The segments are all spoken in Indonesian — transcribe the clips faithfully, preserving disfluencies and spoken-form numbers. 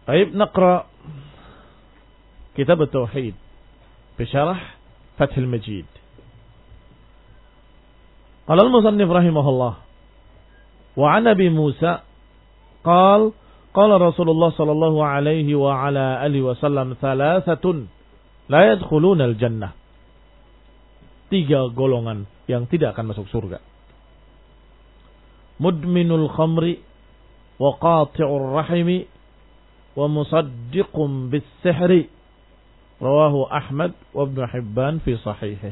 Baik, naqra kitab at-tauhid bisyarah Fathul Majid. Qala al-musannif rahimahullah wa 'an Abi Musa qala qala Rasulullah sallallahu alaihi wa ala alihi wasallam thalathatun la yadkhuluna al-jannah. Tiga golongan yang tidak akan masuk surga. Mudminul khamri wa qati'ur rahimi wa musaddiqun bis-sihri. Rawahu Ahmad wa Ibnu Hibban fi sahihih.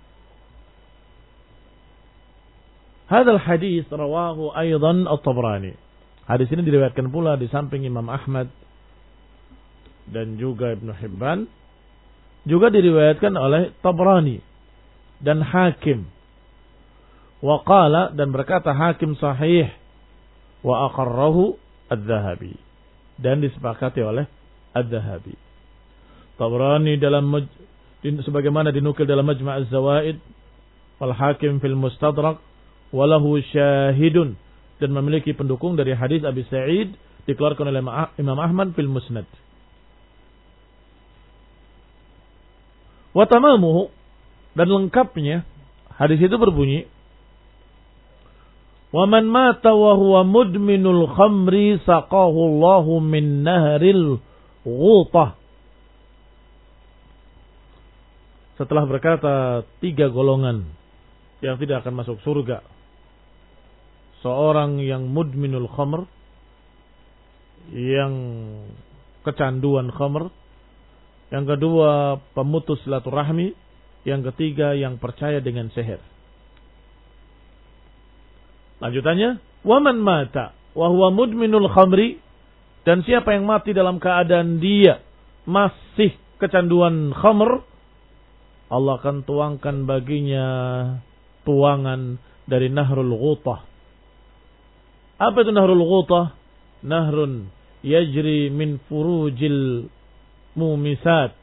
Hadal hadis rawahu aidan at-Tabrani. Hadis ini diriwayatkan pula di samping Imam Ahmad dan juga Ibnu Hibban, juga diriwayatkan oleh Tabrani dan Hakim. Wa qala, dan berkata Hakim sahih, wa aqarrahu Adz-Dzahabi, dan disepakati oleh Adz-Dzahabi. Tabrani dalam sebagaimana dinukil dalam Majma' Az-Zawaid, wal Hakim fil Mustadrak, walahu syahidun, dan memiliki pendukung dari hadis Abi Sa'id dikeluarkan oleh Imam Ahmad fil Musnad. Wa tamamuhu, dan lengkapnya hadis itu berbunyi, wa man mata wa huwa mudminul khamri saqahu Allahu min nahril ghutah. Setelah berkata tiga golongan yang tidak akan masuk surga, seorang yang mudminul khamr, yang kecanduan khamr, yang kedua pemutus silaturahmi, yang ketiga yang percaya dengan sihir. Lanjutannya, waman mata wa huwa mudminul khamri, dan siapa yang mati dalam keadaan dia masih kecanduan khamr, Allah akan tuangkan baginya tuangan dari nahrul ghutah. Apa itu nahrul ghutah? Nahrun yajri min furujil mumisat.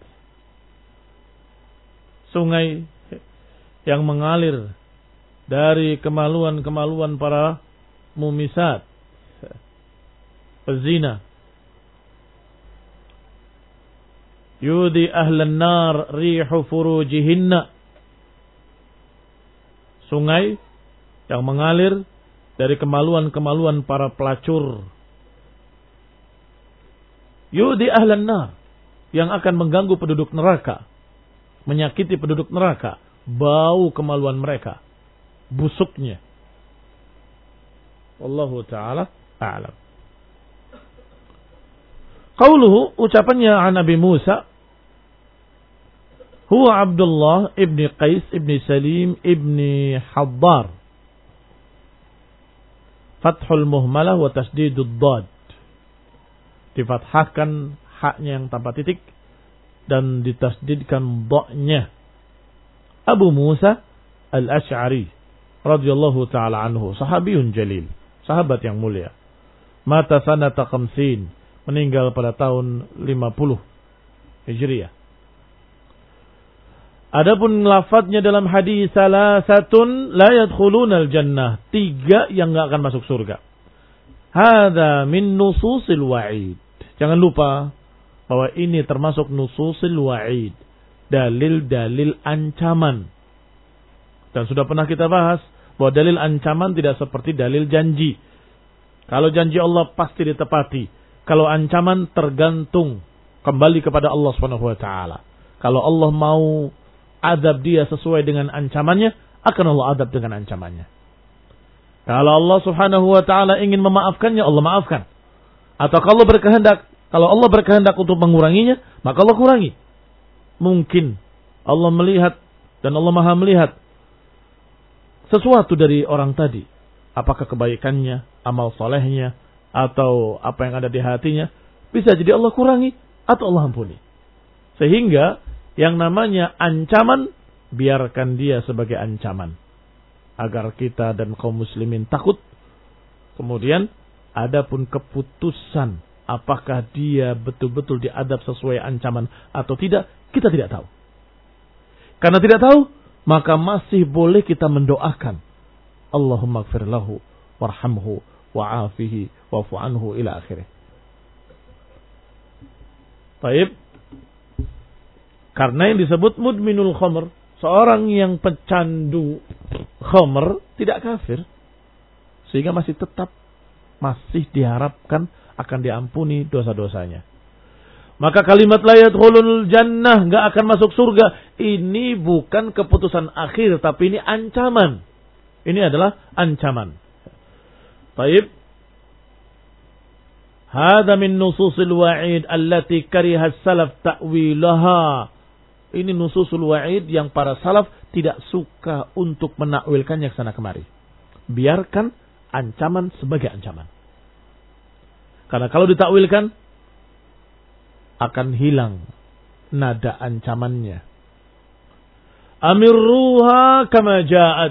Sungai yang mengalir dari kemaluan-kemaluan para mumisat, pezina. Yudi ahlan nar rihu furujihinna. Sungai yang mengalir dari kemaluan-kemaluan para pelacur. Yudi ahlan nar, yang akan mengganggu penduduk neraka, menyakiti penduduk neraka, bau kemaluan mereka, busuknya. Wallahu ta'ala a'lam. Qauluhu, ucapannya an Nabi Musa, huwa Abdullah ibni Qais ibni Salim ibni Haddar. Fathul muhmalah wa tasdidud dad. Difathahkan haknya yang tanpa titik dan ditasdidkan dha-nya. Abu Musa al-Asy'ari radhiyallahu ta'ala anhu, sahabiyun jalil, sahabat yang mulia. Mata sanata khamsin, meninggal pada tahun lima puluh Hijriah. Adapun lafadznya dalam hadis salasatun la yadkhulunal jannah, tiga yang enggak akan masuk surga. Hadza min nususil wa'id. Jangan lupa bahwa ini termasuk nususil wa'id, dalil-dalil ancaman. Dan sudah pernah kita bahas bahwa dalil ancaman tidak seperti dalil janji. Kalau janji Allah pasti ditepati. Kalau ancaman tergantung kembali kepada Allah Subhanahu wa taala. Kalau Allah mau azab dia sesuai dengan ancamannya, akan Allah azab dengan ancamannya. Kalau Allah Subhanahu wa taala ingin memaafkannya, Allah maafkan. Atau kalau berkehendak, kalau Allah berkehendak untuk menguranginya, maka Allah kurangi. Mungkin Allah melihat dan Allah Maha melihat sesuatu dari orang tadi, apakah kebaikannya, amal solehnya, atau apa yang ada di hatinya, bisa jadi Allah kurangi atau Allah ampuni. Sehingga yang namanya ancaman, biarkan dia sebagai ancaman, agar kita dan kaum muslimin takut. Kemudian adapun keputusan, apakah dia betul-betul diadab sesuai ancaman atau tidak, kita tidak tahu. Karena tidak tahu, maka masih boleh kita mendoakan, Allahumma ighfir lahu warhamhu wa'afihi wa'fu anhu ila akhirih. Baik. Karena yang disebut mudminul khamr, seorang yang pecandu khamr tidak kafir. Sehingga masih tetap masih diharapkan akan diampuni dosa-dosanya. Maka kalimat la yadkhulul jannah, enggak akan masuk surga, ini bukan keputusan akhir, tapi ini ancaman. Ini adalah ancaman. Baik. Hada min nususil wa'id allati kariha salaf ta'wilaha. Ini nususul wa'id yang para salaf tidak suka untuk menakwilkannya ke sana kemari. Biarkan ancaman sebagai ancaman. Karena kalau ditakwilkan akan hilang nada ancamannya. Amirruha kama ja'at.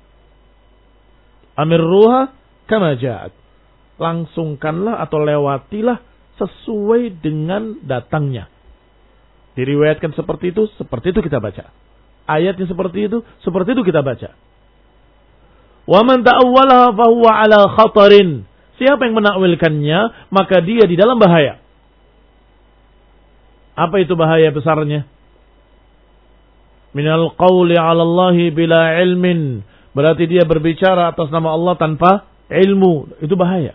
Amirruha kama ja'at. Langsungkanlah atau lewatilah sesuai dengan datangnya. Diriwayatkan seperti itu, seperti itu kita baca. Ayatnya seperti itu, seperti itu kita baca. Wa man ta'awwalaha fa huwa 'ala khatarin. Siapa yang menakwilkannya, maka dia di dalam bahaya. Apa itu bahaya besarnya? Minal qawli 'ala Allahi bila ilmin. Berarti dia berbicara atas nama Allah tanpa ilmu. Itu bahaya.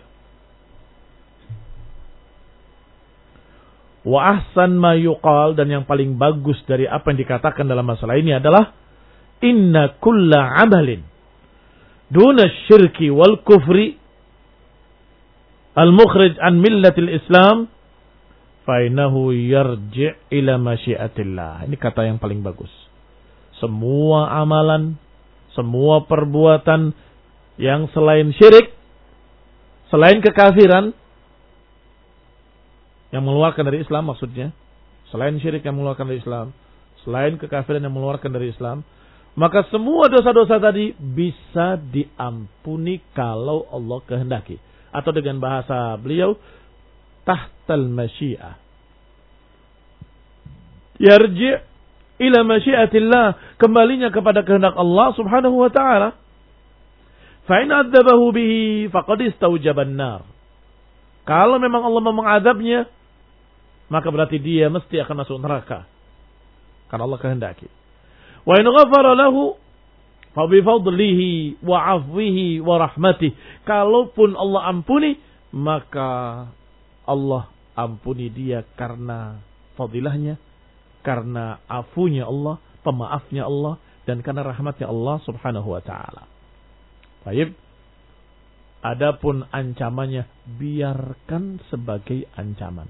Wa ahsan ma yuqal, dan yang paling bagus dari apa yang dikatakan dalam masalah ini adalah inna kulla amalin duna syirki wal kufri al-mukhrij an millatil Islam fainahu yarji' ila masyiatillah. Ini kata yang paling bagus. Semua amalan, semua perbuatan yang selain syirik, selain kekafiran, yang mengeluarkan dari Islam maksudnya, selain syirik yang mengeluarkan dari Islam, selain kekafiran yang mengeluarkan dari Islam, maka semua dosa-dosa tadi bisa diampuni kalau Allah kehendaki. Atau dengan bahasa beliau, tahtal masyiah. Yarji' ila masyiatillah, kembalinya kepada kehendak Allah subhanahu wa ta'ala. Fa'in adzabahu bihi faqad istaujaban nar. Kalau memang Allah mau mengadabnya, maka berarti dia mesti akan masuk neraka. Karena Allah kehendaki. Wa in ghafara lahu fa bi fadlihi wa 'afwihi wa rahmatihi. Kalaupun Allah ampuni, maka Allah ampuni dia karena fadilahnya, karena afunya Allah, pemaafnya Allah, dan karena rahmatnya Allah subhanahu wa ta'ala. Baik. Adapun ancamannya, biarkan sebagai ancaman.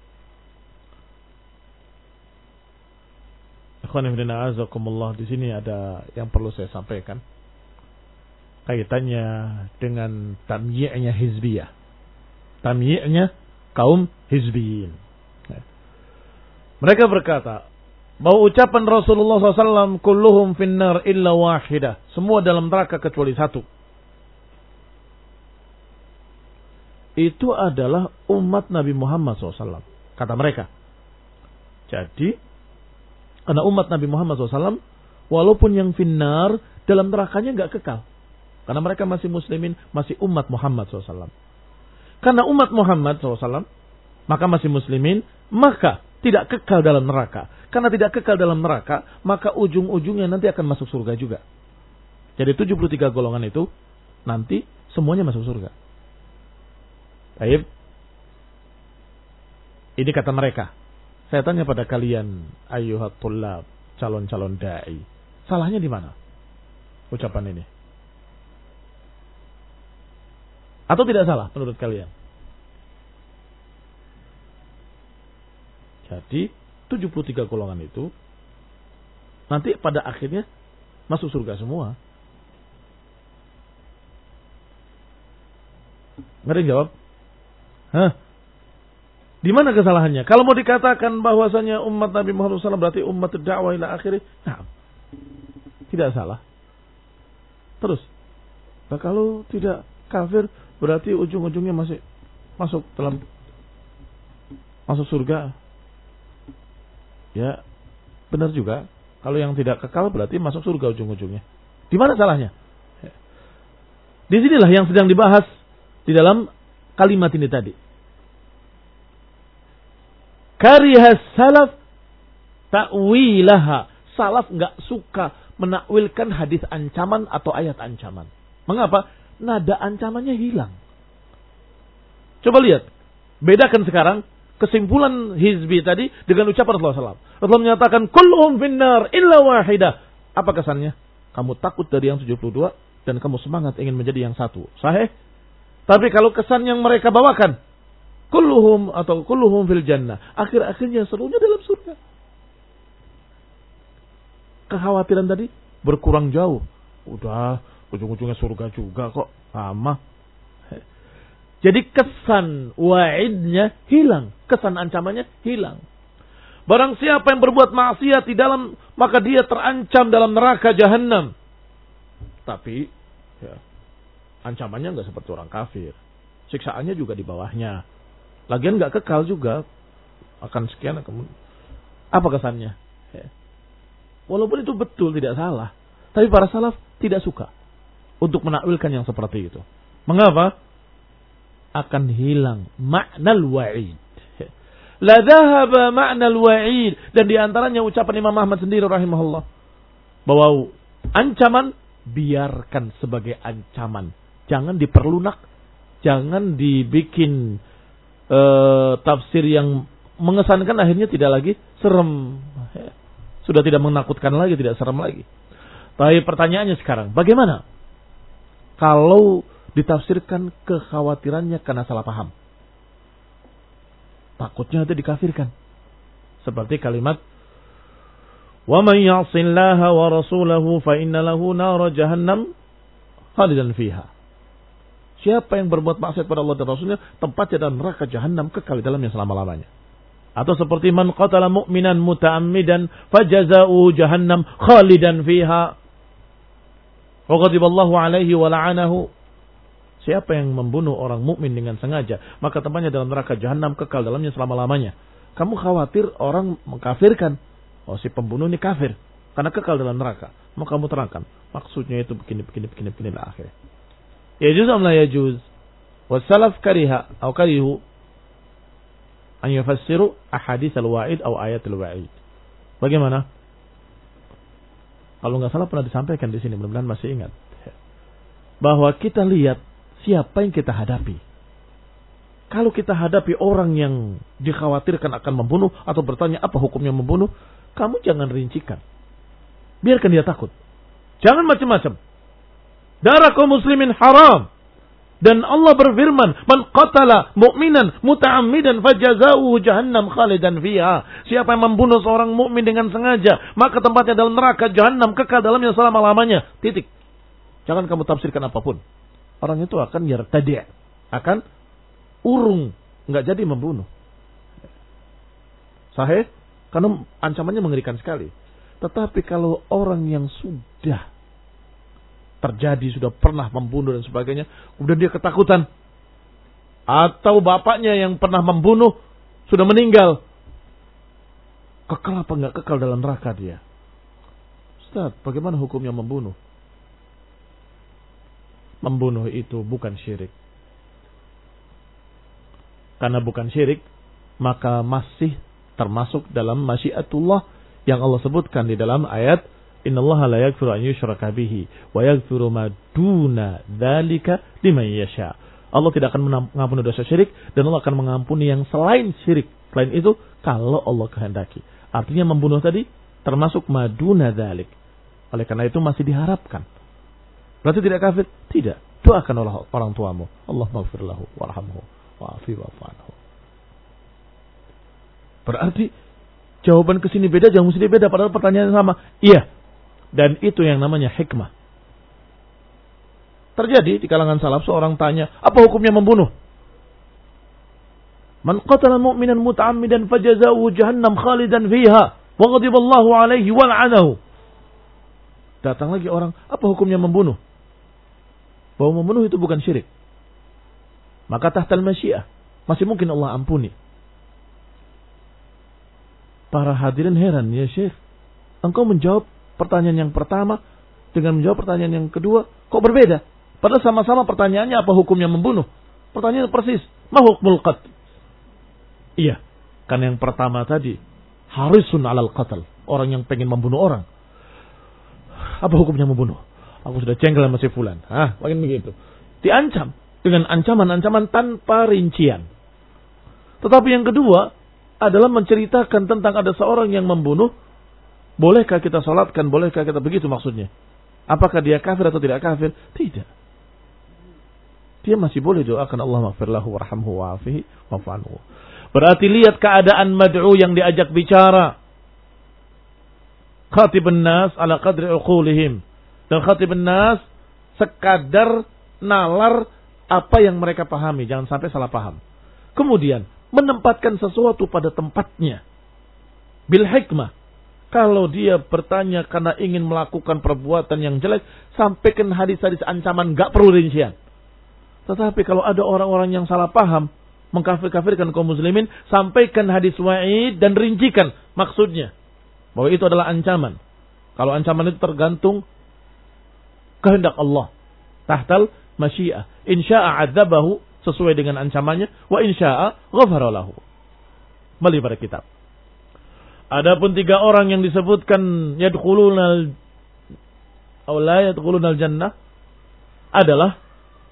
Ikhwan fillah a'azakumullah, di sini ada yang perlu saya sampaikan. Kaitannya dengan tamyi'nya hizbiyah. Tamyi'nya kaum hizbiyin. Mereka berkata bahwa ucapan Rasulullah shallallahu alaihi wasallam kulluhum finnar illa wahidah, semua dalam neraka kecuali satu. Itu adalah umat Nabi Muhammad shallallahu alaihi wasallam, kata mereka. Jadi karena umat Nabi Muhammad shallallahu alaihi wasallam, walaupun yang finnar, dalam nerakanya nggak kekal. Karena mereka masih muslimin, masih umat Muhammad shallallahu alaihi wasallam. Karena umat Muhammad shallallahu alaihi wasallam, maka masih muslimin, maka tidak kekal dalam neraka. Karena tidak kekal dalam neraka, maka ujung-ujungnya nanti akan masuk surga juga. Jadi tujuh puluh tiga golongan itu, nanti semuanya masuk surga. Baik. Ini kata mereka. Saya tanya pada kalian, ayyuhat tullab, calon-calon da'i. Salahnya di mana ucapan ini? Atau tidak salah menurut kalian? Jadi tujuh puluh tiga golongan itu nanti pada akhirnya masuk surga semua. Nggak ada yang jawab? Hah? Di mana kesalahannya? Kalau mau dikatakan bahwasanya umat Nabi Muhammad shallallahu alaihi wasallam berarti umat dakwah ila akhirih, nah, tidak salah. Terus, nah, kalau tidak kafir berarti ujung-ujungnya masih masuk dalam masuk surga. Ya, benar juga. Kalau yang tidak kekal berarti masuk surga ujung-ujungnya. Di mana salahnya? Di sinilah yang sedang dibahas di dalam kalimat ini tadi. Karihas salaf ta'wilaha. Salaf enggak suka menakwilkan hadis ancaman atau ayat ancaman. Mengapa? Nada ancamannya hilang. Coba lihat. Bedakan sekarang kesimpulan hizbi tadi dengan ucapan Rasulullah shallallahu alaihi wasallam. Rasulullah menyatakan kulluhum finnar illa wahidah. Apa kesannya? Kamu takut dari yang tujuh puluh dua dan kamu semangat ingin menjadi yang satu. Sahih? Tapi kalau kesan yang mereka bawakan kulluhum atau kulluhum fil jannah, akhir-akhirnya seluruhnya dalam surga. Kekhawatiran tadi berkurang jauh. Udah, ujung-ujungnya surga juga kok. Sama. Jadi kesan wa'idnya hilang. Kesan ancamannya hilang. Barang siapa yang berbuat maksiat di dalam, maka dia terancam dalam neraka jahanam. Tapi, ya, ancamannya nggak seperti orang kafir. Siksaannya juga di bawahnya. Lagian nggak kekal juga. Akan sekian. Akan... Apa kesannya? Ya. Walaupun itu betul, tidak salah. Tapi para salaf tidak suka untuk menakwilkan yang seperti itu. Mengapa? Akan hilang maknal wa'id. La dhahaba ma'nal wa'id. Dan diantaranya ucapan Imam Ahmad sendiri rahimahullah. Bahwa ancaman biarkan sebagai ancaman. Jangan diperlunak. Jangan dibikin uh, tafsir yang mengesankan akhirnya tidak lagi serem. Sudah tidak menakutkan lagi, tidak serem lagi. Tapi pertanyaannya sekarang, bagaimana kalau ditafsirkan kekhawatirannya karena salah paham? Takutnya itu dikafirkan. Seperti kalimat wa man ya'sillaha wa rasulahu fa inna lahu nar jahannam khalidan fiha. Siapa yang berbuat maksiat pada Allah dan Rasulnya, tempatnya dalam neraka jahanam, kekal di dalamnya selama-lamanya. Atau seperti man qatala mu'minan muta'ammidan fajaza'uhu jahannam khalidan fiha. Wa ghadiballahu alaihi wa la'anahu. Siapa yang membunuh orang mukmin dengan sengaja, maka tempatnya dalam neraka jahanam, kekal dalamnya selama-lamanya. Kamu khawatir orang mengkafirkan. Oh, si pembunuh ini kafir karena kekal dalam neraka. Mau kamu terangkan, maksudnya itu begini begini begini begini lah akhirnya. Yajuz am la yajuz? Wassalaf kariha atau karihu an yufassiru ahadits al-wa'id atau ayat al-wa'id. Bagaimana? Kalau nggak salah pernah disampaikan di sini, mudah-mudahan masih ingat. Bahwa kita lihat siapa yang kita hadapi. Kalau kita hadapi orang yang dikhawatirkan akan membunuh atau bertanya apa hukumnya membunuh, kamu jangan rincikan. Biarkan dia takut. Jangan macam-macam. Darah kaum muslimin haram. Dan Allah berfirman, "Man qatala mu'minan muta'ammidan fajazauhu jahannam khalidan fiha." Siapa yang membunuh seorang mukmin dengan sengaja, maka tempatnya dalam neraka jahanam, kekal dalamnya selama-lamanya. Titik. Jangan kamu tafsirkan apapun. Orang itu akan yartadi', akan urung, enggak jadi membunuh. Sahih? Karena ancamannya mengerikan sekali. Tetapi kalau orang yang sudah terjadi, sudah pernah membunuh dan sebagainya, kemudian dia ketakutan, atau bapaknya yang pernah membunuh sudah meninggal, kekal apa enggak kekal dalam neraka dia? Ustaz, bagaimana hukumnya membunuh? Membunuh itu bukan syirik. Karena bukan syirik, maka masih termasuk dalam masyiatullah yang Allah sebutkan di dalam ayat innallaha la yaghfiru an yushraka bihi wa yaghfiru ma duna dzalika liman yasha. Allah tidak akan mengampuni dosa syirik dan Allah akan mengampuni yang selain syirik. Selain itu kalau Allah kehendaki. Artinya membunuh tadi termasuk ma duna dzalik. Oleh karena itu masih diharapkan. Berarti tidak kafir? Tidak. Doakan oleh orang tuamu. Allah maghfir lahu warhamhu wa'afi wa'fu anhu. Berarti jawaban kesini beda, jawaban kesini beda, padahal pertanyaan sama. Iya. Dan itu yang namanya hikmah. Terjadi di kalangan salaf, seorang tanya, apa hukumnya membunuh? Man qatala mu'minan muta'ammidan fajazauhu jahannam khalidan fiha wa ghadiballahu alaihi wa la'anahu. Datang lagi orang, apa hukumnya membunuh? Bahwa membunuh itu bukan syirik. Maka tahtal masyiah, masih mungkin Allah ampuni. Para hadirin heran, ya Syekh, engkau menjawab pertanyaan yang pertama dengan menjawab pertanyaan yang kedua, kok berbeda? Padahal sama-sama pertanyaannya apa hukumnya membunuh. Pertanyaan persis, ma hukmul qatl? Iya, Karena yang pertama tadi, harisun alal qatl, orang yang pengen membunuh orang. Apa hukumnya membunuh? Aku sudah cengkel sama si fulan. Ah, makin begitu. Diancam dengan ancaman-ancaman tanpa rincian. Tetapi yang kedua adalah menceritakan tentang ada seorang yang membunuh. Bolehkah kita salatkan? Bolehkah kita begitu maksudnya? Apakah dia kafir atau tidak kafir? Tidak. Dia masih boleh doakan Allah maghfirlahu warhamhu wa'afihi wa'fanhu. Berarti lihat keadaan mad'u yang diajak bicara. Khatibun nas ala qadri uqulihim. Dan khatibun nas sekadar nalar apa yang mereka pahami. Jangan sampai salah paham. Kemudian menempatkan sesuatu pada tempatnya. Bil hikmah. Kalau dia bertanya karena ingin melakukan perbuatan yang jelek, sampaikan hadis-hadis ancaman, gak perlu rincian. Tetapi kalau ada orang-orang yang salah paham, mengkafir-kafirkan kaum muslimin, sampaikan hadis wa'id dan rincikan maksudnya. Bahwa itu adalah ancaman. Kalau ancaman itu tergantung kehendak Allah. Tahtal masyiah. Insya'a adzabahu sesuai dengan ancamannya. Wa insya'a ghafara lahu. Kembali pada kitab. Adapun tiga orang yang disebutkan yadkhulunal aw la yadkhulunal jannah adalah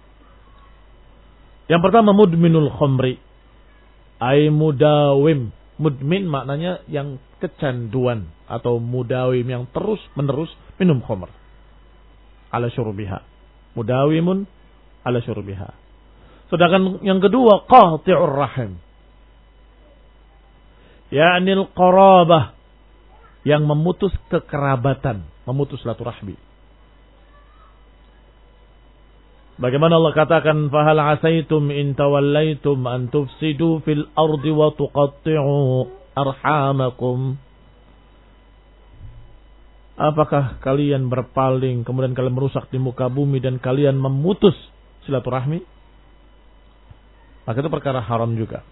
yang pertama mudminul khamri, ay mudawim. Mudmin maknanya yang kecanduan atau mudawim yang terus menerus minum khamr. Ala syurbiha. Mudawimun ala syurbiha. Sedangkan yang kedua qati'ur rahim. Ya'nil qarabah, yang memutus kekerabatan, memutus silaturahmi. Bagaimana Allah katakan, fahal asaitum in tawallaitum an tufsidu fil ardi wa tuqatti'u arhamakum. Apakah kalian berpaling kemudian kalian merusak di muka bumi dan kalian memutus silaturahmi? Maka itu perkara haram juga.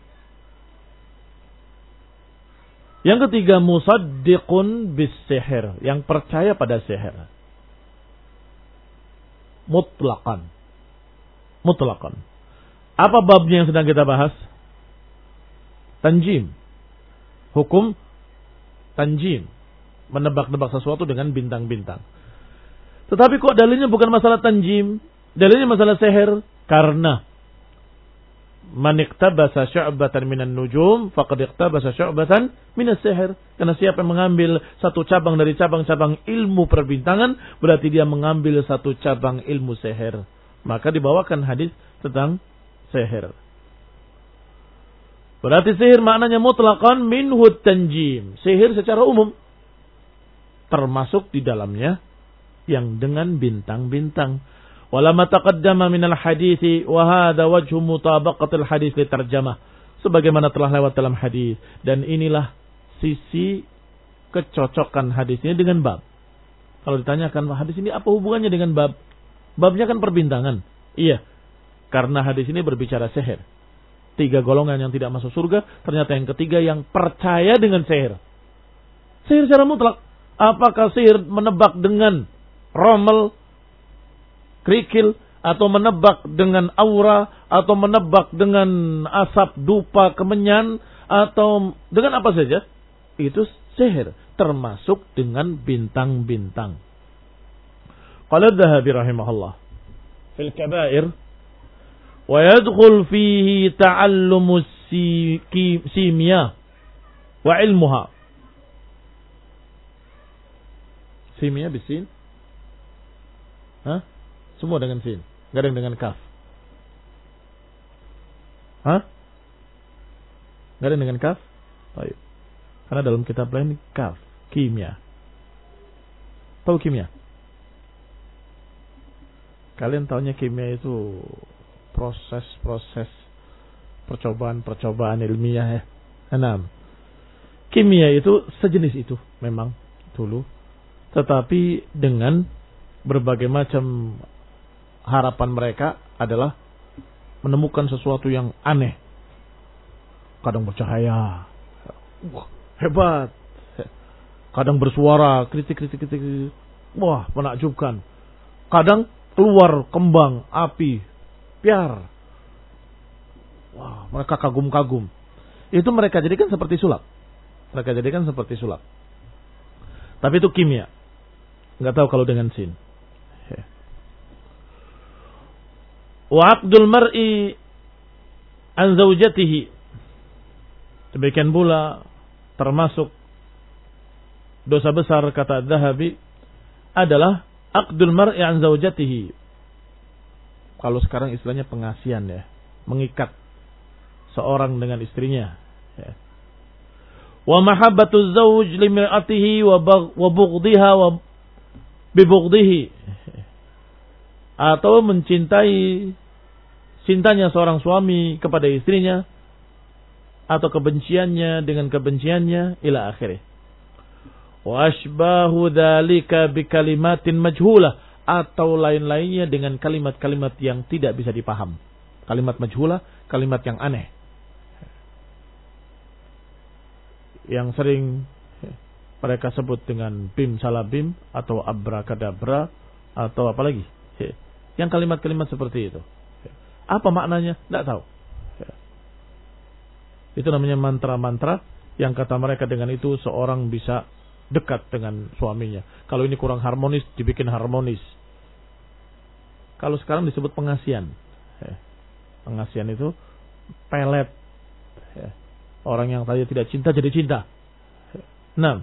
Yang ketiga musaddiqun bis sihir, yang percaya pada sihir. Mutlaqan. Mutlaqan. Apa babnya yang sedang kita bahas? Tanjim. Hukum tanjim. Menebak-nebak sesuatu dengan bintang-bintang. Tetapi kok dalilnya bukan masalah tanjim. Dalilnya masalah sihir. Karena man iktabasa syu'batan minan nujum faqad iktabasa syu'batan minas sihir. Karena siapa yang mengambil satu cabang dari cabang-cabang ilmu perbintangan, berarti dia mengambil satu cabang ilmu sihir. Maka dibawakan hadis tentang sihir. Berarti sihir maknanya mutlaqan minhu tanjim. Sihir secara umum. Termasuk di dalamnya yang dengan bintang-bintang. Walama taqaddama minal hadithi wa hadha wajhu mutabaqatil hadis li tarjamah. Sebagaimana telah lewat dalam hadis. Dan inilah sisi kecocokan hadis ini dengan bab. Kalau ditanyakan hadis ini apa hubungannya dengan bab? Babnya kan perbintangan. Iya. Karena hadis ini berbicara sihir. Tiga golongan yang tidak masuk surga. Ternyata yang ketiga yang percaya dengan sihir. Sihir secara mutlak. Apakah sihir menebak dengan romel, kerikil, atau menebak dengan aura, atau menebak dengan asap dupa kemenyan, atau dengan apa saja. Itu sihir. Termasuk dengan bintang-bintang. Qala Adz-Dzahabi rahimahullah fil kabair wa yadkhul fihi ta'allumus simya wa ilmuha. Simya bisin? Hah? Semua dengan sin, enggak ada yang dengan kaf. Hah? Enggak ada yang dengan kaf? Baik. Karena dalam kitab lain kaf, kimia. Tahu kimia? Kalian tahunya kimia itu proses-proses percobaan-percobaan ilmiah ya. Enam. Kimia itu sejenis itu memang dulu. Tetapi dengan berbagai macam harapan mereka adalah menemukan sesuatu yang aneh. Kadang bercahaya. Wah, hebat. Kadang bersuara, kritik-kritik-kritik. Wah, menakjubkan. Kadang keluar kembang api, piar. Wah, mereka kagum-kagum. Itu mereka jadikan seperti sulap. Mereka jadikan seperti sulap. Tapi itu kimia. Enggak tahu kalau dengan sin. Wa aqdul mar'i an zaujatihi. Demikian pula termasuk dosa besar kata Adz-Dzahabi adalah aqdul mar'i an zaujatihi. Kalau sekarang istilahnya pengasian ya, mengikat seorang dengan istrinya. Ya. Wa mahabbatu zauj limir'atihi wa bughdhiha wa bibughdhihi. Atau mencintai cintanya seorang suami kepada istrinya atau kebenciannya dengan kebenciannya ila akhirih. Wa asbahu dzalika bikalimatin majhulah, atau lain-lainnya dengan kalimat-kalimat yang tidak bisa dipaham. Kalimat majhulah, kalimat yang aneh. Yang sering mereka sebut dengan bim salabim atau abrakadabra atau apa lagi. Yang kalimat-kalimat seperti itu. Apa maknanya? Tidak tahu. Itu namanya mantra-mantra yang kata mereka dengan itu seorang bisa dekat dengan suaminya. Kalau ini kurang harmonis, dibikin harmonis. Kalau sekarang disebut pengasian. Pengasian itu pelet. Orang yang tadi tidak cinta jadi cinta. Nah.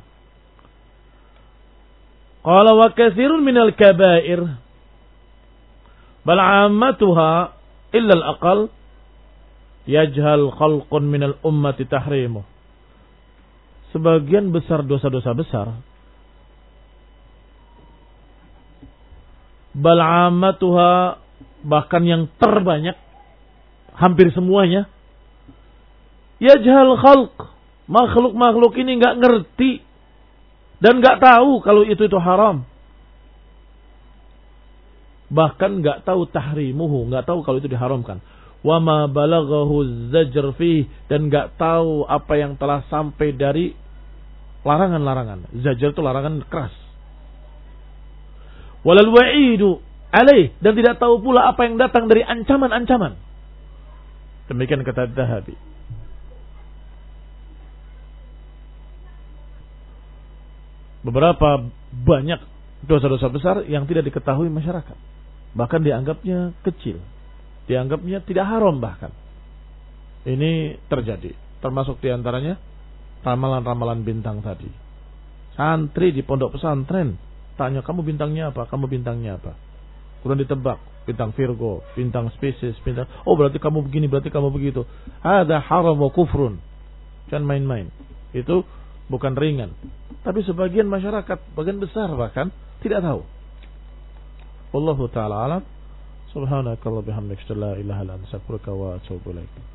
Qala wa katsirun minal kabair bal 'ammatuha illa al-aqal yajhal khalqun minal ummati tahrimuh. Sebagian besar dosa-dosa besar, bal 'ammatuha, bahkan yang terbanyak, hampir semuanya, yajhal khalq, makhluk-makhluk ini enggak ngerti dan enggak tahu kalau itu itu haram. Bahkan enggak tahu tahrimuhu, enggak tahu kalau itu diharamkan. Wa ma balaghahu zajr fih, dan enggak tahu apa yang telah sampai dari larangan-larangan. Zajr itu larangan keras. Walal wa'idu alaih, dan tidak tahu pula apa yang datang dari ancaman-ancaman. Demikian kata Adz-Dzahabi. Beberapa banyak dosa-dosa besar yang tidak diketahui masyarakat. Bahkan dianggapnya kecil. Dianggapnya tidak haram bahkan. Ini terjadi. Termasuk diantaranya ramalan-ramalan bintang tadi. Santri di pondok pesantren tanya, kamu bintangnya apa? Kamu bintangnya apa? Kemudian ditebak. Bintang Virgo, bintang Pisces, bintang... Oh berarti kamu begini, berarti kamu begitu. Ada haram wa kufrun. Jangan main-main. Itu bukan ringan. Tapi sebagian masyarakat, bagian besar bahkan, tidak tahu. Wallahu ta'ala alam. Subhanakallah bihamdika la ilaha illa anta astaghfiruka wa atubu ilaik.